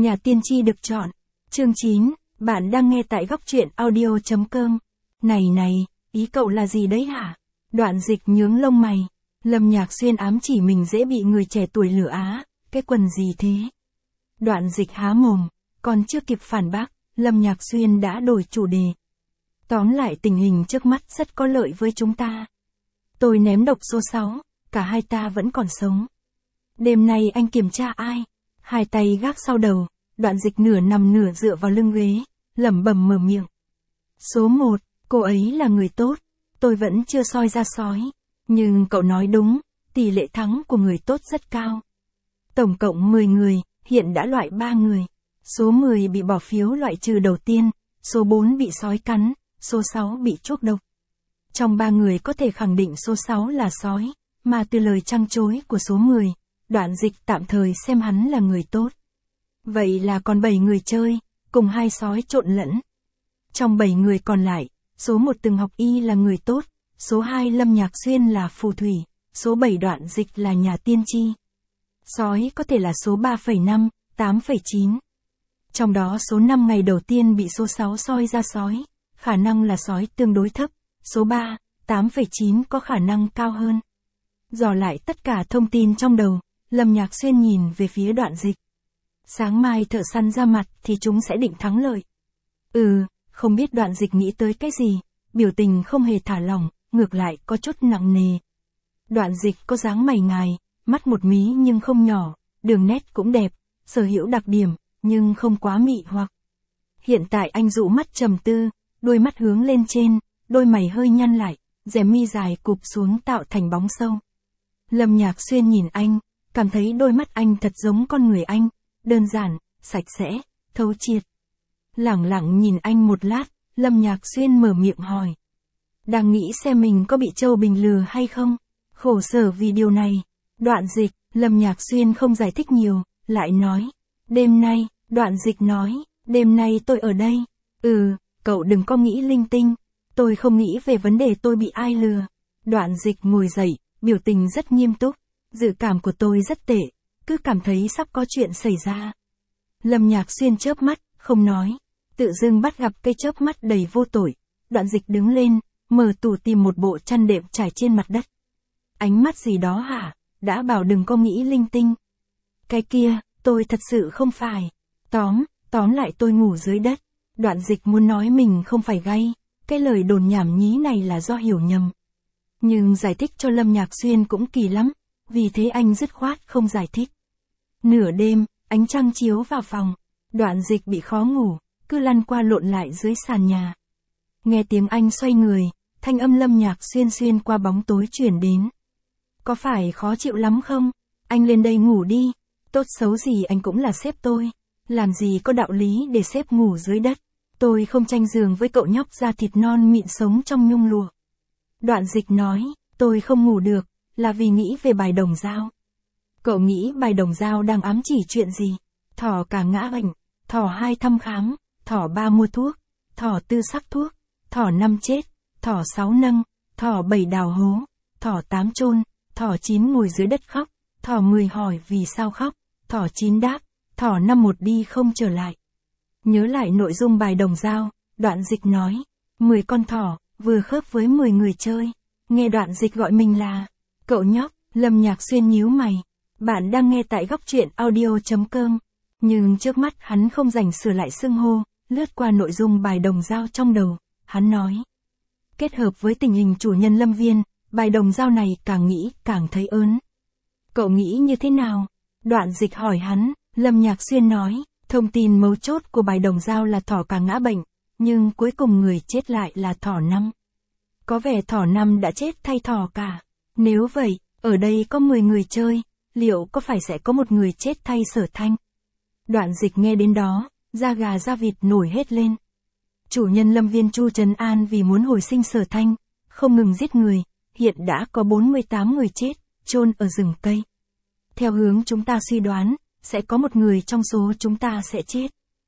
Nhà tiên tri được chọn. Chương 9, bạn đang nghe tại góc truyện audio.com. Này, ý cậu là gì đấy hả? Đoạn Dịch nhướng lông mày. Lâm Nhạc Xuyên ám chỉ mình dễ bị người trẻ tuổi lừa á, cái quần gì thế? Đoạn Dịch há mồm, còn chưa kịp phản bác, Lâm Nhạc Xuyên đã đổi chủ đề. Tóm lại tình hình trước mắt rất có lợi với chúng ta. Tôi ném độc số 6, cả hai ta vẫn còn sống. Đêm nay anh kiểm tra ai? Hai tay gác sau đầu, Đoạn Dịch nửa nằm nửa dựa vào lưng ghế, lẩm bẩm mở miệng. Số 1, cô ấy là người tốt, tôi vẫn chưa soi ra sói. Nhưng cậu nói đúng, tỷ lệ thắng của người tốt rất cao. Tổng cộng 10 người, hiện đã loại 3 người. Số 10 bị bỏ phiếu loại trừ đầu tiên, số 4 bị sói cắn, số 6 bị chuốc độc. Trong 3 người có thể khẳng định số 6 là sói, mà từ lời trăng trối của số 10, Đoạn Dịch tạm thời xem hắn là người tốt. Vậy là còn 7 người chơi, cùng 2 sói trộn lẫn. Trong 7 người còn lại, số 1 từng học y là người tốt, số 2 Lâm Nhạc Xuyên là phù thủy, số 7 Đoạn Dịch là nhà tiên tri. Sói có thể là số 3,5, 8,9. Trong đó số 5 ngày đầu tiên bị số 6 soi ra sói, khả năng là sói tương đối thấp, số 3, 8,9 có khả năng cao hơn. Dò lại tất cả thông tin trong đầu, Lâm Nhạc Xuyên nhìn về phía Đoạn Dịch. Sáng mai thợ săn ra mặt thì chúng sẽ định thắng lợi. Không biết Đoạn Dịch nghĩ tới cái gì, biểu tình không hề thả lỏng, ngược lại có chút nặng nề. Đoạn Dịch có dáng mày ngài, mắt một mí nhưng không nhỏ, đường nét cũng đẹp, sở hữu đặc điểm, nhưng không quá mị hoặc. Hiện tại anh dụ mắt trầm tư, đôi mắt hướng lên trên, đôi mày hơi nhăn lại, rèm mi dài cụp xuống tạo thành bóng sâu. Lâm Nhạc Xuyên nhìn anh, cảm thấy đôi mắt anh thật giống con người anh, đơn giản, sạch sẽ, thấu triệt. Lẳng lặng nhìn anh một lát, Lâm Nhạc Xuyên mở miệng hỏi. Đang nghĩ xem mình có bị Châu Bình lừa hay không? Khổ sở vì điều này. Đoạn Dịch, Lâm Nhạc Xuyên không giải thích nhiều, lại nói. Đêm nay, Đoạn Dịch nói, đêm nay tôi ở đây. Cậu đừng có nghĩ linh tinh. Tôi không nghĩ về vấn đề tôi bị ai lừa. Đoạn Dịch ngồi dậy, biểu tình rất nghiêm túc. Dự cảm của tôi rất tệ, cứ cảm thấy sắp có chuyện xảy ra. Lâm Nhạc Xuyên chớp mắt, không nói. Tự dưng bắt gặp cây chớp mắt đầy vô tội. Đoạn Dịch đứng lên, mở tủ tìm một bộ chăn đệm trải trên mặt đất. Ánh mắt gì đó hả? Đã bảo đừng có nghĩ linh tinh. Cái kia, tôi thật sự không phải. Tóm lại tôi ngủ dưới đất. Đoạn Dịch muốn nói mình không phải gay. Cái lời đồn nhảm nhí này là do hiểu nhầm. Nhưng giải thích cho Lâm Nhạc Xuyên cũng kỳ lắm. Vì thế anh dứt khoát không giải thích. Nửa đêm, ánh trăng chiếu vào phòng. Đoạn Dịch bị khó ngủ, cứ lăn qua lộn lại dưới sàn nhà. Nghe tiếng anh xoay người, thanh âm Lâm Nhạc Xuyên xuyên qua bóng tối truyền đến. Có phải khó chịu lắm không? Anh lên đây ngủ đi. Tốt xấu gì anh cũng là sếp tôi. Làm gì có đạo lý để sếp ngủ dưới đất. Tôi không tranh giường với cậu nhóc da thịt non mịn sống trong nhung lụa. Đoạn Dịch nói, tôi không ngủ được, là vì nghĩ về bài đồng dao. Cậu nghĩ bài đồng dao đang ám chỉ chuyện gì? Thỏ cả ngã bệnh, thỏ 2 thăm khám, thỏ 3 mua thuốc, thỏ 4 sắc thuốc, thỏ 5 chết, thỏ 6 nâng, thỏ 7 đào hố, thỏ 8 chôn, thỏ 9 ngồi dưới đất khóc, thỏ 10 hỏi vì sao khóc, thỏ 9 đáp, thỏ 5 một đi không trở lại. Nhớ lại nội dung bài đồng dao, Đoạn Dịch nói, 10 con thỏ, vừa khớp với 10 người chơi. Nghe Đoạn Dịch gọi mình là cậu nhóc, Lâm Nhạc Xuyên nhíu mày. Bạn đang nghe tại góc truyện audio.com. Nhưng trước mắt hắn không rảnh sửa lại xưng hô, lướt qua nội dung bài đồng dao trong đầu, hắn nói. Kết hợp với tình hình chủ nhân Lâm Viên, bài đồng dao này càng nghĩ càng thấy ớn. Cậu nghĩ như thế nào? Đoạn Dịch hỏi hắn, Lâm Nhạc Xuyên nói, thông tin mấu chốt của bài đồng dao là thỏ cả ngã bệnh, nhưng cuối cùng người chết lại là thỏ 5. Có vẻ thỏ 5 đã chết thay thỏ cả. Nếu vậy, ở đây có 10 người chơi, liệu có phải sẽ có một người chết thay Sở Thanh? Đoạn Dịch nghe đến đó, da gà da vịt nổi hết lên. Chủ nhân Lâm Viên Chu trấn an vì muốn hồi sinh Sở Thanh, không ngừng giết người, hiện đã có 48 người chết, chôn ở rừng cây. Theo hướng chúng ta suy đoán, sẽ có một người trong số chúng ta sẽ chết.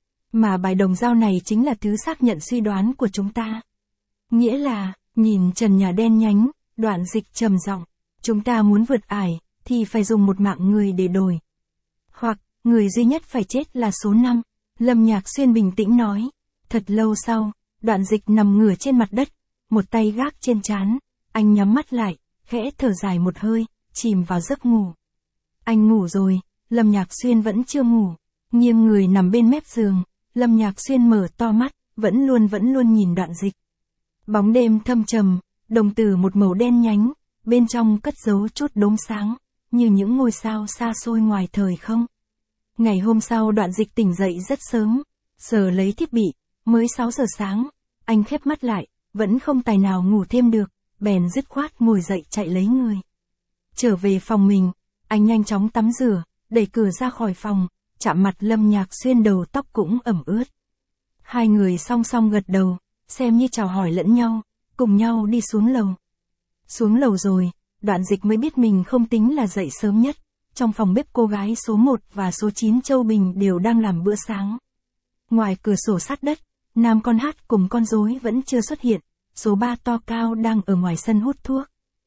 Mà bài đồng dao này chính là thứ xác nhận suy đoán của chúng ta. Nghĩa là, nhìn trần nhà đen nhánh, Đoạn Dịch trầm giọng, chúng ta muốn vượt ải, thì phải dùng một mạng người để đổi. Hoặc, người duy nhất phải chết là số 5. Lâm Nhạc Xuyên bình tĩnh nói. Thật lâu sau, Đoạn Dịch nằm ngửa trên mặt đất, một tay gác trên trán, anh nhắm mắt lại, khẽ thở dài một hơi, chìm vào giấc ngủ. Anh ngủ rồi, Lâm Nhạc Xuyên vẫn chưa ngủ, nghiêng người nằm bên mép giường, Lâm Nhạc Xuyên mở to mắt, vẫn luôn nhìn Đoạn Dịch. Bóng đêm thâm trầm, đồng tử một màu đen nhánh, bên trong cất giấu chút đốm sáng, như những ngôi sao xa xôi ngoài thời không. Ngày hôm sau Đoạn Dịch tỉnh dậy rất sớm, sờ lấy thiết bị, mới 6 giờ sáng, anh khép mắt lại, vẫn không tài nào ngủ thêm được, bèn dứt khoát ngồi dậy chạy lấy người. Trở về phòng mình, anh nhanh chóng tắm rửa, đẩy cửa ra khỏi phòng, chạm mặt Lâm Nhạc Xuyên đầu tóc cũng ẩm ướt. Hai người song song gật đầu, xem như chào hỏi lẫn nhau, cùng nhau đi xuống lầu. Xuống lầu rồi, Đoạn Dịch mới biết mình không tính là dậy sớm nhất, trong phòng bếp cô gái số 1 và số 9 Châu Bình đều đang làm bữa sáng. Ngoài cửa sổ sát đất, nam con hát cùng con rối vẫn chưa xuất hiện, số 3 To Cao đang ở ngoài sân hút thuốc.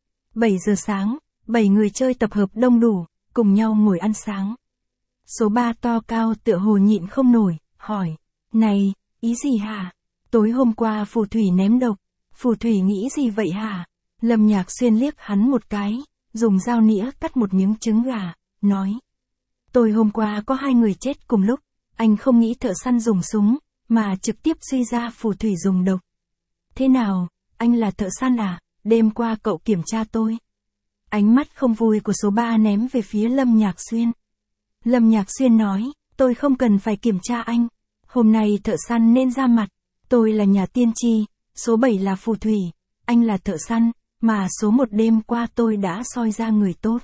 7 giờ sáng, 7 người chơi tập hợp đông đủ, cùng nhau ngồi ăn sáng. Số 3 To Cao tựa hồ nhịn không nổi, hỏi, này, ý gì hả? Tối hôm qua phù thủy ném độc, phù thủy nghĩ gì vậy hả? Lâm Nhạc Xuyên liếc hắn một cái, dùng dao nĩa cắt một miếng trứng gà, nói. Tối hôm qua có 2 người chết cùng lúc, anh không nghĩ thợ săn dùng súng, mà trực tiếp suy ra phù thủy dùng độc. Thế nào, anh là thợ săn à? Đêm qua cậu kiểm tra tôi. Ánh mắt không vui của số 3 ném về phía Lâm Nhạc Xuyên. Lâm Nhạc Xuyên nói, tôi không cần phải kiểm tra anh. Hôm nay thợ săn nên ra mặt. Tôi là nhà tiên tri, số 7 là phù thủy, anh là thợ săn, mà số 1 đêm qua tôi đã soi ra người tốt.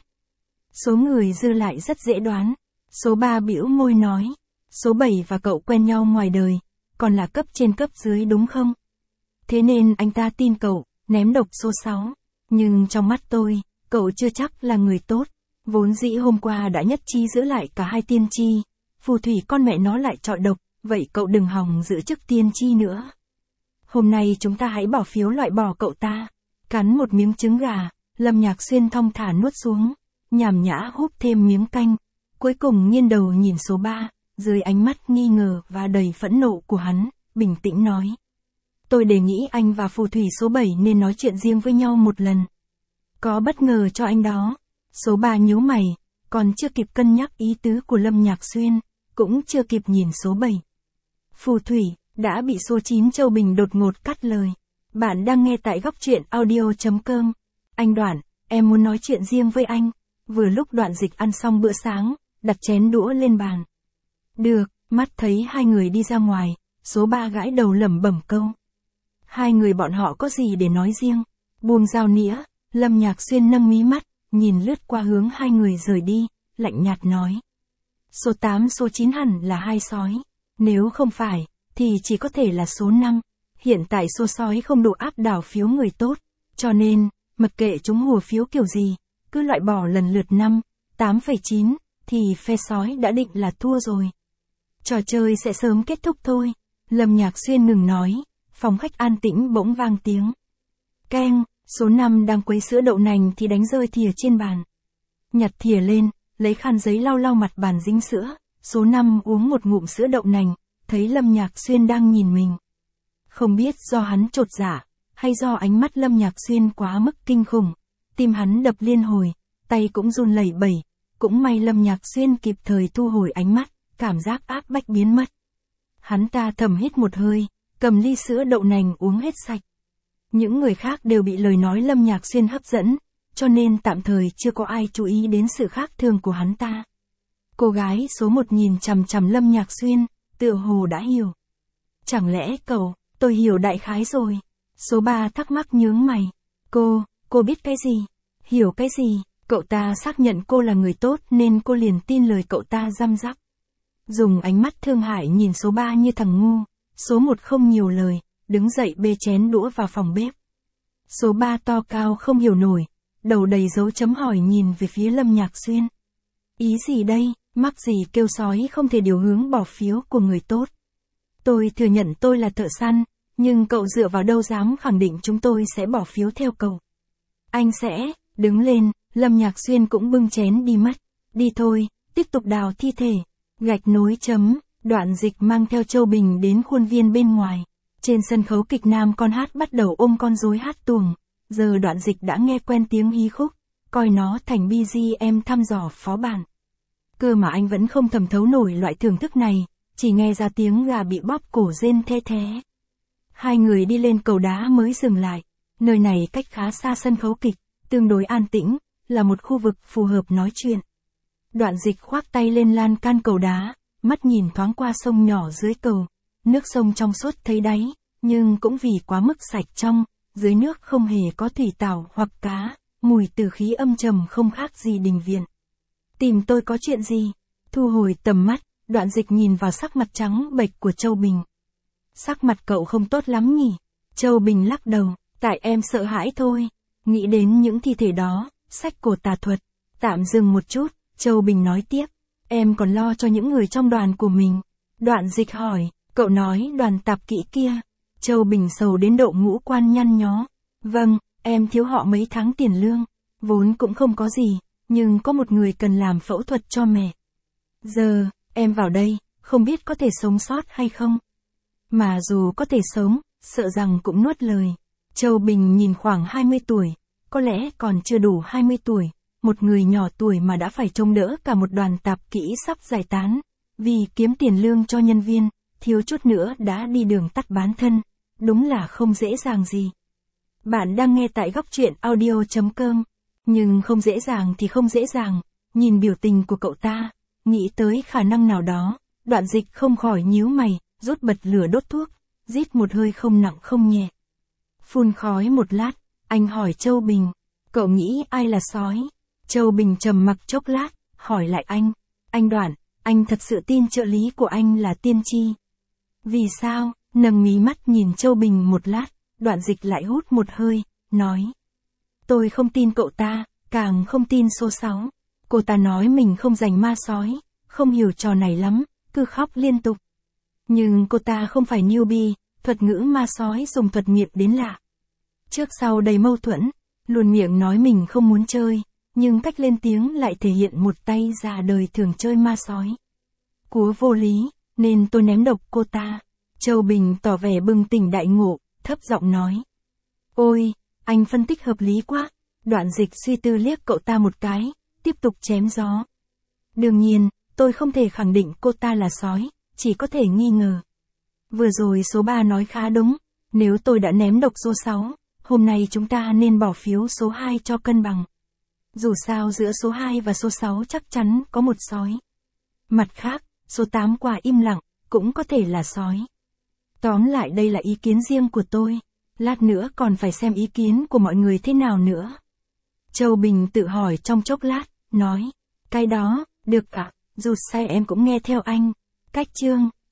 Số người dư lại rất dễ đoán. Số 3 bĩu môi nói, số 7 và cậu quen nhau ngoài đời, còn là cấp trên cấp dưới đúng không? Thế nên anh ta tin cậu, ném độc số 6. Nhưng trong mắt tôi, cậu chưa chắc là người tốt. Vốn dĩ hôm qua đã nhất trí giữ lại cả 2 tiên tri, phù thủy con mẹ nó lại chọi độc, vậy cậu đừng hòng giữ chức tiên tri nữa. Hôm nay chúng ta hãy bỏ phiếu loại bỏ cậu ta. Cắn một miếng trứng gà, Lâm Nhạc Xuyên thong thả nuốt xuống, nhảm nhã húp thêm miếng canh, cuối cùng nghiêng đầu nhìn số 3, dưới ánh mắt nghi ngờ và đầy phẫn nộ của hắn, bình tĩnh nói. Tôi đề nghị anh và phù thủy số 7 nên nói chuyện riêng với nhau một lần. Có bất ngờ cho anh đó. Số 3 nhíu mày, còn chưa kịp cân nhắc ý tứ của Lâm Nhạc Xuyên, cũng chưa kịp nhìn số 7. Phù thủy, đã bị số 9 Châu Bình đột ngột cắt lời. Bạn đang nghe tại góc truyện audio.com. Anh Đoạn, em muốn nói chuyện riêng với anh. Vừa lúc Đoạn Dịch ăn xong bữa sáng, đặt chén đũa lên bàn. Được, mắt thấy hai người đi ra ngoài, số 3 gãi đầu lẩm bẩm câu. Hai người bọn họ có gì để nói riêng? Buông dao nĩa, Lâm Nhạc Xuyên nâng mí mắt, nhìn lướt qua hướng hai người rời đi, lạnh nhạt nói. Số 8 số 9 hẳn là hai sói. Nếu không phải, thì chỉ có thể là số 5. Hiện tại số sói không đủ áp đảo phiếu người tốt, cho nên, mặc kệ chúng hùa phiếu kiểu gì, cứ loại bỏ lần lượt 5, 8,9, thì phe sói đã định là thua rồi. Trò chơi sẽ sớm kết thúc thôi. Lâm Nhạc Xuyên ngừng nói, phòng khách an tĩnh bỗng vang tiếng. Keng, số 5 đang quấy sữa đậu nành thì đánh rơi thìa trên bàn. Nhặt thìa lên, lấy khăn giấy lau lau mặt bàn dính sữa, số 5 uống một ngụm sữa đậu nành, thấy Lâm Nhạc Xuyên đang nhìn mình. Không biết do hắn chột dạ, hay do ánh mắt Lâm Nhạc Xuyên quá mức kinh khủng, tim hắn đập liên hồi, tay cũng run lẩy bẩy, cũng may Lâm Nhạc Xuyên kịp thời thu hồi ánh mắt, cảm giác áp bách biến mất. Hắn ta thầm hít một hơi, cầm ly sữa đậu nành uống hết sạch. Những người khác đều bị lời nói Lâm Nhạc Xuyên hấp dẫn, cho nên tạm thời chưa có ai chú ý đến sự khác thường của hắn ta. Cô gái số 1 nhìn chằm chằm Lâm Nhạc Xuyên, tựa hồ đã hiểu. Chẳng lẽ cậu, tôi hiểu đại khái rồi. Số 3 thắc mắc nhướng mày. Cô biết cái gì? Hiểu cái gì? Cậu ta xác nhận cô là người tốt nên cô liền tin lời cậu ta răm rắp. Dùng ánh mắt thương hại nhìn số 3 như thằng ngu, số 1 không nhiều lời, đứng dậy bê chén đũa vào phòng bếp. Số 3 To Cao không hiểu nổi, đầu đầy dấu chấm hỏi nhìn về phía Lâm Nhạc Xuyên. Ý gì đây, mắc gì kêu sói không thể điều hướng bỏ phiếu của người tốt. Tôi thừa nhận tôi là thợ săn, nhưng cậu dựa vào đâu dám khẳng định chúng tôi sẽ bỏ phiếu theo cậu. Anh sẽ, đứng lên, Lâm Nhạc Xuyên cũng bưng chén đi mất. Đi thôi, tiếp tục đào thi thể. Gạch nối chấm, Đoạn Dịch mang theo Châu Bình đến khuôn viên bên ngoài. Trên sân khấu kịch nam con hát bắt đầu ôm con rối hát tuồng. Giờ Đoạn Dịch đã nghe quen tiếng hí khúc, coi nó thành BGM thăm dò phó bản. Cơ mà anh vẫn không thẩm thấu nổi loại thưởng thức này, chỉ nghe ra tiếng gà bị bóp cổ rên the thé. Hai người đi lên cầu đá mới dừng lại. Nơi này cách khá xa sân khấu kịch, tương đối an tĩnh, là một khu vực phù hợp nói chuyện. Đoạn Dịch khoác tay lên lan can cầu đá, mắt nhìn thoáng qua sông nhỏ dưới cầu. Nước sông trong suốt thấy đáy, nhưng cũng vì quá mức sạch trong, dưới nước không hề có thủy tảo hoặc cá, mùi từ khí âm trầm không khác gì đình viện. Tìm tôi có chuyện gì? Thu hồi tầm mắt, Đoạn Dịch nhìn vào sắc mặt trắng bệch của Châu Bình. Sắc mặt cậu không tốt lắm nhỉ? Châu Bình lắc đầu, tại em sợ hãi thôi. Nghĩ đến những thi thể đó, sách cổ tà thuật. Tạm dừng một chút, Châu Bình nói tiếp. Em còn lo cho những người trong đoàn của mình. Đoạn Dịch hỏi, cậu nói đoàn tạp kỹ kia. Châu Bình sầu đến độ ngũ quan nhăn nhó. Vâng, em thiếu họ mấy tháng tiền lương. Vốn cũng không có gì, nhưng có một người cần làm phẫu thuật cho mẹ. Giờ, em vào đây, không biết có thể sống sót hay không. Mà dù có thể sống, sợ rằng cũng nuốt lời. Châu Bình nhìn khoảng 20 tuổi, có lẽ còn chưa đủ 20 tuổi, một người nhỏ tuổi mà đã phải trông đỡ cả một đoàn tạp kỹ sắp giải tán, vì kiếm tiền lương cho nhân viên, thiếu chút nữa đã đi đường tắt bán thân, đúng là không dễ dàng gì. Bạn đang nghe tại góc truyện audio.com, nhưng không dễ dàng thì không dễ dàng, nhìn biểu tình của cậu ta, nghĩ tới khả năng nào đó, Đoạn Dịch không khỏi nhíu mày, rút bật lửa đốt thuốc, rít một hơi không nặng không nhẹ. Phun khói một lát, anh hỏi Châu Bình, cậu nghĩ ai là sói? Châu Bình trầm mặc chốc lát, hỏi lại anh Đoạn, anh thật sự tin trợ lý của anh là tiên tri? Vì sao? Nâng mí mắt nhìn Châu Bình một lát, Đoạn Dịch lại hút một hơi, nói. Tôi không tin cậu ta, càng không tin số 6. Cô ta nói mình không giành ma sói, không hiểu trò này lắm, cứ khóc liên tục. Nhưng cô ta không phải newbie, thuật ngữ ma sói dùng thuật nghiệp đến lạ. Trước sau đầy mâu thuẫn, luôn miệng nói mình không muốn chơi, nhưng cách lên tiếng lại thể hiện một tay già đời thường chơi ma sói. Cúa vô lý, nên tôi ném độc cô ta. Châu Bình tỏ vẻ bừng tỉnh đại ngộ, thấp giọng nói. Ôi, anh phân tích hợp lý quá. Đoạn Dịch suy tư liếc cậu ta một cái, tiếp tục chém gió. Đương nhiên, tôi không thể khẳng định cô ta là sói, chỉ có thể nghi ngờ. Vừa rồi số 3 nói khá đúng, nếu tôi đã ném độc số 6, hôm nay chúng ta nên bỏ phiếu số 2 cho cân bằng. Dù sao giữa số 2 và số 6 chắc chắn có một sói. Mặt khác, số 8 quả im lặng, cũng có thể là sói. Tóm lại đây là ý kiến riêng của tôi, lát nữa còn phải xem ý kiến của mọi người thế nào nữa. Châu Bình tự hỏi trong chốc lát, nói, cái đó, được ạ, dù sai em cũng nghe theo anh. Cách chương